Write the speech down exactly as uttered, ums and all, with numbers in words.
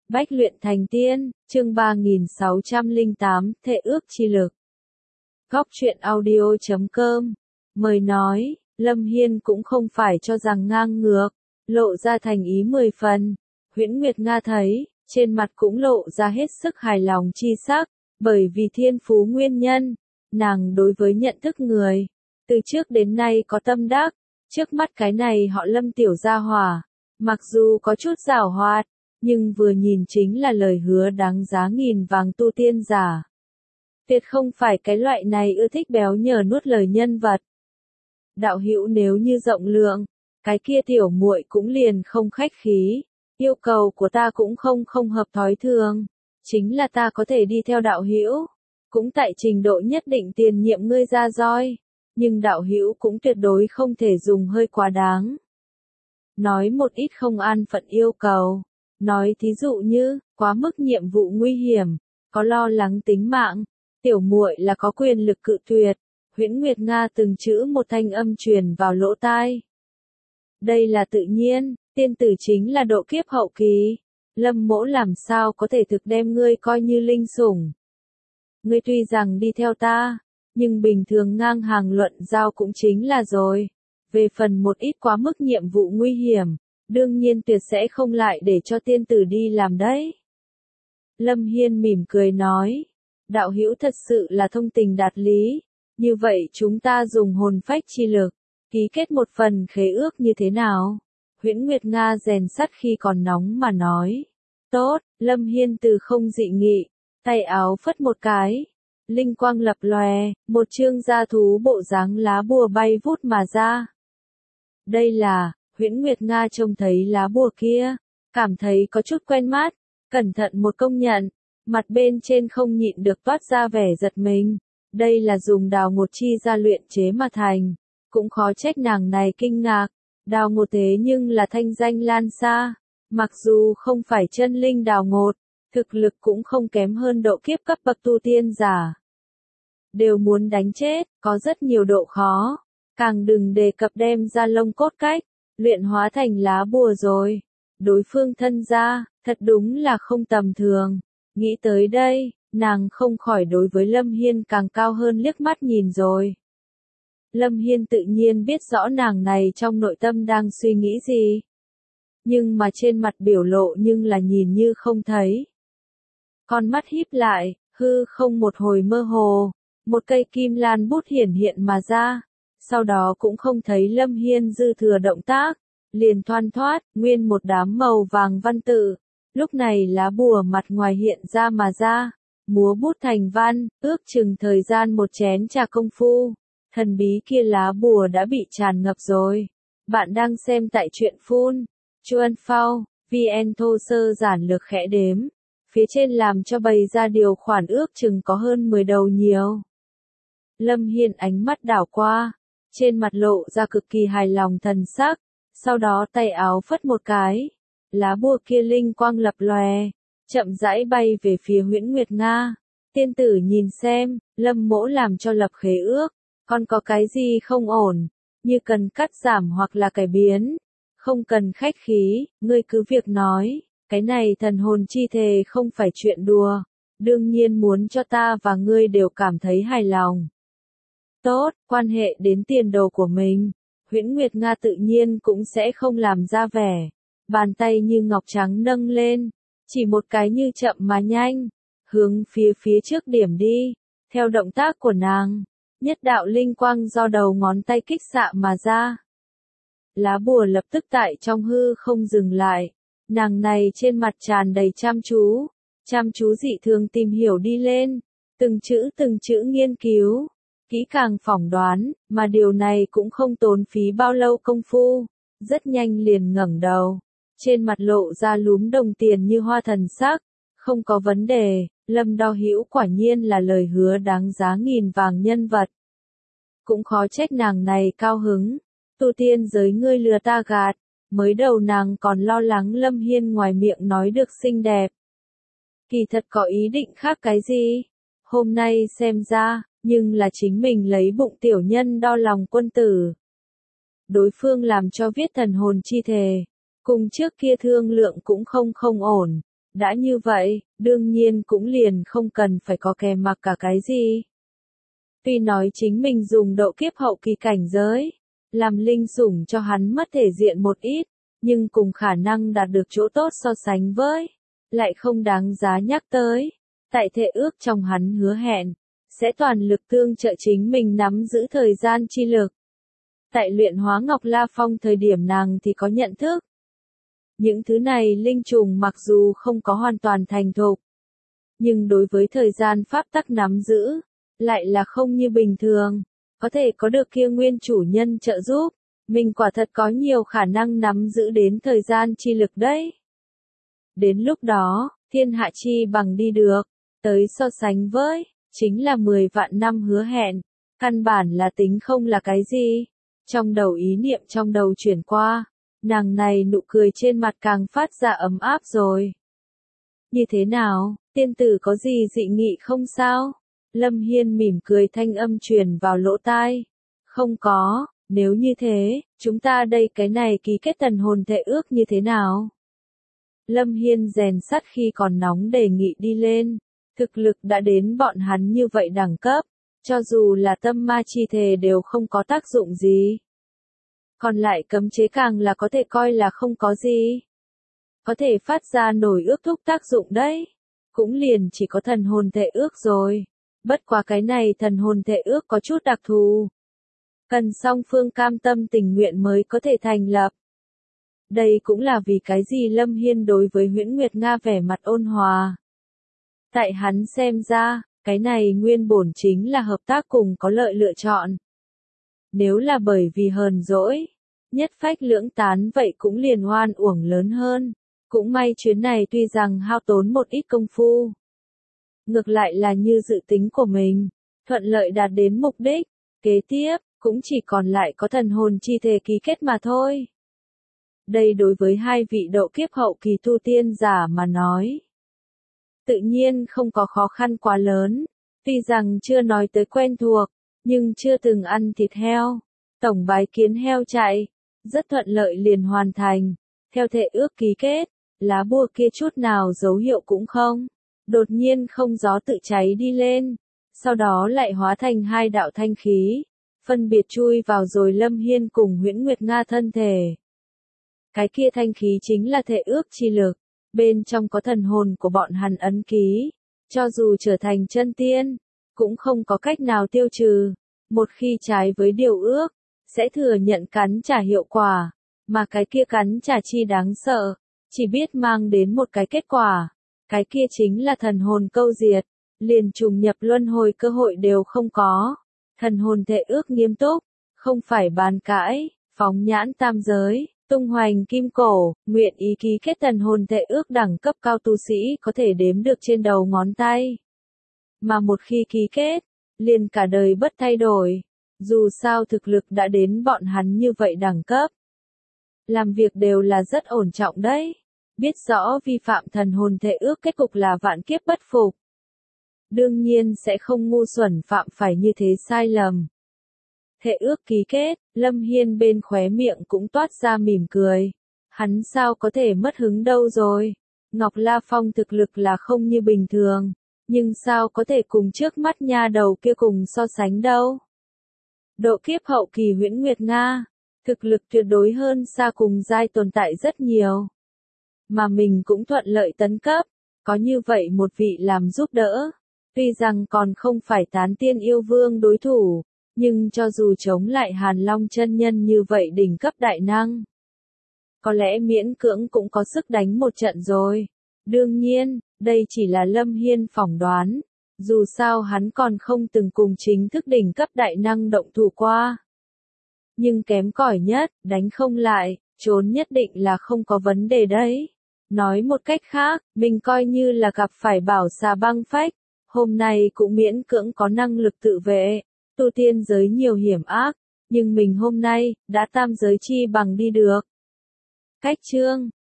Bách luyện thành tiên, chương ba nghìn sáu trăm lẻ tám, Thệ ước chi lực. Góc truyện audio chấm com. Mời nói, Lâm Hiên cũng không phải cho rằng ngang ngược, lộ ra thành ý mười phần. Huyễn Nguyệt Nga thấy, trên mặt cũng lộ ra hết sức hài lòng chi sắc, bởi vì thiên phú nguyên nhân, nàng đối với nhận thức người, từ trước đến nay có tâm đắc, trước mắt cái này họ Lâm tiểu gia hỏa, mặc dù có chút giảo hoạt, nhưng vừa nhìn chính là lời hứa đáng giá nghìn vàng tu tiên giả. Tuyệt không phải cái loại này ưa thích béo nhờ nuốt lời nhân vật. Đạo hữu nếu như rộng lượng, cái kia tiểu muội cũng liền không khách khí, yêu cầu của ta cũng không không hợp thói thường, chính là ta có thể đi theo đạo hữu, cũng tại trình độ nhất định tiền nhiệm ngươi ra roi, nhưng đạo hữu cũng tuyệt đối không thể dùng hơi quá đáng. Nói một ít không an phận yêu cầu. Nói thí dụ như, quá mức nhiệm vụ nguy hiểm, có lo lắng tính mạng, tiểu muội là có quyền lực cự tuyệt. Huyễn Nguyệt Nga từng chữ một thanh âm truyền vào lỗ tai. Đây là tự nhiên, tiên tử chính là độ kiếp hậu kỳ. Lâm mỗ làm sao có thể thực đem ngươi coi như linh sủng. Ngươi tuy rằng đi theo ta, nhưng bình thường ngang hàng luận giao cũng chính là rồi. Về phần một ít quá mức nhiệm vụ nguy hiểm, đương nhiên tuyệt sẽ không lại để cho tiên tử đi làm đấy. Lâm Hiên mỉm cười nói, đạo hữu thật sự là thông tình đạt lý, như vậy chúng ta dùng hồn phách chi lực, ký kết một phần khế ước như thế nào? Huyễn Nguyệt Nga rèn sắt khi còn nóng mà nói. Tốt, Lâm Hiên từ không dị nghị, tay áo phất một cái, linh quang lập lòe, một chương gia thú bộ dáng lá bùa bay vút mà ra. Đây là, Huyễn Nguyệt Nga trông thấy lá bùa kia, cảm thấy có chút quen mắt, cẩn thận một công nhận, mặt bên trên không nhịn được toát ra vẻ giật mình. Đây là dùng đào ngột chi ra luyện chế mà thành, cũng khó trách nàng này kinh ngạc, đào ngột thế nhưng là thanh danh lan xa, mặc dù không phải chân linh đào ngột, thực lực cũng không kém hơn độ kiếp cấp bậc tu tiên giả. Đều muốn đánh chết, có rất nhiều độ khó, càng đừng đề cập đem ra lông cốt cách, luyện hóa thành lá bùa rồi. Đối phương thân ra, thật đúng là không tầm thường. Nghĩ tới đây, nàng không khỏi đối với Lâm Hiên càng cao hơn liếc mắt nhìn rồi. Lâm Hiên tự nhiên biết rõ nàng này trong nội tâm đang suy nghĩ gì. Nhưng mà trên mặt biểu lộ nhưng là nhìn như không thấy. Con mắt híp lại, hư không một hồi mơ hồ, một cây kim lan bút hiển hiện mà ra. Sau đó cũng không thấy Lâm Hiên dư thừa động tác, liền thoăn thoát, nguyên một đám màu vàng văn tự. Lúc này lá bùa mặt ngoài hiện ra mà ra, múa bút thành văn, ước chừng thời gian một chén trà công phu. Thần bí kia lá bùa đã bị tràn ngập rồi. Bạn đang xem tại truyện phun, Chuan Phao, vê en thô sơ giản lược khẽ đếm. Phía trên làm cho bày ra điều khoản ước chừng có hơn mười đầu nhiều. Lâm Hiên ánh mắt đảo qua, trên mặt lộ ra cực kỳ hài lòng thần sắc, sau đó tay áo phất một cái, lá bùa kia linh quang lập lòe, chậm rãi bay về phía Huyễn Nguyệt Nga. Tiên tử nhìn xem, Lâm mỗ làm cho lập khế ước, còn có cái gì không ổn, như cần cắt giảm hoặc là cải biến, không cần khách khí, ngươi cứ việc nói, cái này thần hồn chi thề không phải chuyện đùa, đương nhiên muốn cho ta và ngươi đều cảm thấy hài lòng. Tốt, quan hệ đến tiền đồ của mình, Huyễn Nguyệt Nga tự nhiên cũng sẽ không làm ra vẻ. Bàn tay như ngọc trắng nâng lên, chỉ một cái như chậm mà nhanh, hướng phía phía trước điểm đi. Theo động tác của nàng, nhất đạo linh quang do đầu ngón tay kích xạ mà ra. Lá bùa lập tức tại trong hư không dừng lại, nàng này trên mặt tràn đầy chăm chú, chăm chú dị thường tìm hiểu đi lên, từng chữ từng chữ nghiên cứu, kỹ càng phỏng đoán, mà điều này cũng không tốn phí bao lâu công phu, rất nhanh liền ngẩng đầu, trên mặt lộ ra lúm đồng tiền như hoa thần sắc, không có vấn đề, Lâm đạo hữu quả nhiên là lời hứa đáng giá nghìn vàng nhân vật. Cũng khó trách nàng này cao hứng, tu tiên giới ngươi lừa ta gạt, mới đầu nàng còn lo lắng Lâm Hiên ngoài miệng nói được xinh đẹp. Kỳ thật có ý định khác cái gì? Hôm nay xem ra, nhưng là chính mình lấy bụng tiểu nhân đo lòng quân tử. Đối phương làm cho viết thần hồn chi thề, cùng trước kia thương lượng cũng không không ổn, Đã như vậy, đương nhiên cũng liền không cần phải có kè mặc cả cái gì. Tuy nói chính mình dùng độ kiếp hậu kỳ cảnh giới, làm linh sủng cho hắn mất thể diện một ít, nhưng cùng khả năng đạt được chỗ tốt so sánh với, lại không đáng giá nhắc tới. Tại thệ ước trong hắn hứa hẹn, sẽ toàn lực tương trợ chính mình nắm giữ thời gian chi lực. Tại luyện hóa Ngọc La Phong thời điểm nàng thì có nhận thức. Những thứ này linh trùng mặc dù không có hoàn toàn thành thục, nhưng đối với thời gian pháp tắc nắm giữ, lại là không như bình thường, có thể có được kia nguyên chủ nhân trợ giúp, mình quả thật có nhiều khả năng nắm giữ đến thời gian chi lực đấy. Đến lúc đó, thiên hạ chi bằng đi được, tới so sánh với, chính là mười vạn năm hứa hẹn, căn bản là tính không là cái gì. Trong đầu ý niệm trong đầu chuyển qua, nàng này nụ cười trên mặt càng phát ra ấm áp rồi. Như thế nào, tiên tử có gì dị nghị không sao? Lâm Hiên mỉm cười thanh âm truyền vào lỗ tai. Không có, nếu như thế, chúng ta đây cái này ký kết thần hồn thệ ước như thế nào? Lâm Hiên rèn sắt khi còn nóng đề nghị đi lên, thực lực đã đến bọn hắn như vậy đẳng cấp, cho dù là tâm ma chi thề đều không có tác dụng gì. Còn lại cấm chế càng là có thể coi là không có gì. Có thể phát ra nổi ước thúc tác dụng đấy. Cũng liền chỉ có thần hồn thệ ước rồi. Bất quá cái này thần hồn thệ ước có chút đặc thù. Cần song phương cam tâm tình nguyện mới có thể thành lập. Đây cũng là vì cái gì Lâm Hiên đối với Huyễn Nguyệt Nga vẻ mặt ôn hòa. Tại hắn xem ra, cái này nguyên bổn chính là hợp tác cùng có lợi lựa chọn. Nếu là bởi vì hờn dỗi, nhất phách lưỡng tán vậy cũng liền oan uổng lớn hơn. Cũng may chuyến này tuy rằng hao tốn một ít công phu. Ngược lại là như dự tính của mình, thuận lợi đạt đến mục đích, kế tiếp, cũng chỉ còn lại có thần hồn chi thề ký kết mà thôi. Đây đối với hai vị độ kiếp hậu kỳ tu tiên giả mà nói. Tự nhiên không có khó khăn quá lớn, tuy rằng chưa nói tới quen thuộc, nhưng chưa từng ăn thịt heo, tổng bái kiến heo chạy, rất thuận lợi liền hoàn thành, theo thệ ước ký kết, lá bùa kia chút nào dấu hiệu cũng không, đột nhiên không gió tự cháy đi lên, sau đó lại hóa thành hai đạo thanh khí, phân biệt chui vào rồi Lâm Hiên cùng Huyễn Nguyệt Nga thân thể. Cái kia thanh khí chính là thệ ước chi lực, bên trong có thần hồn của bọn hắn ấn ký, cho dù trở thành chân tiên, cũng không có cách nào tiêu trừ, một khi trái với điều ước, sẽ thừa nhận cắn trả hiệu quả, mà cái kia cắn trả chi đáng sợ, chỉ biết mang đến một cái kết quả, cái kia chính là thần hồn câu diệt, liền trùng nhập luân hồi cơ hội đều không có. Thần hồn thệ ước nghiêm túc, không phải bàn cãi, phóng nhãn tam giới, tung hoành kim cổ, nguyện ý ký kết thần hồn thệ ước đẳng cấp cao tu sĩ có thể đếm được trên đầu ngón tay. Mà một khi ký kết, liền cả đời bất thay đổi, dù sao thực lực đã đến bọn hắn như vậy đẳng cấp. Làm việc đều là rất ổn trọng đấy, biết rõ vi phạm thần hồn thệ ước kết cục là vạn kiếp bất phục. Đương nhiên sẽ không ngu xuẩn phạm phải như thế sai lầm. Thệ ước ký kết, Lâm Hiên bên khóe miệng cũng toát ra mỉm cười. Hắn sao có thể mất hứng đâu rồi. Ngọc La Phong thực lực là không như bình thường, nhưng sao có thể cùng trước mắt nha đầu kia cùng so sánh đâu. Độ kiếp hậu kỳ Huyễn Nguyệt Nga, thực lực tuyệt đối hơn xa cùng giai tồn tại rất nhiều. Mà mình cũng thuận lợi tấn cấp, có như vậy một vị làm giúp đỡ. Tuy rằng còn không phải tán tiên yêu vương đối thủ, nhưng cho dù chống lại Hàn Long chân nhân như vậy đỉnh cấp đại năng, có lẽ miễn cưỡng cũng có sức đánh một trận rồi. Đương nhiên, đây chỉ là Lâm Hiên phỏng đoán, dù sao hắn còn không từng cùng chính thức đỉnh cấp đại năng động thủ qua. Nhưng kém cỏi nhất, đánh không lại, trốn nhất định là không có vấn đề đấy. Nói một cách khác, mình coi như là gặp phải bảo xà băng phách, hôm nay cũng miễn cưỡng có năng lực tự vệ. Tu tiên giới nhiều hiểm ác, nhưng mình hôm nay, đã tam giới chi bằng đi được. Cách chương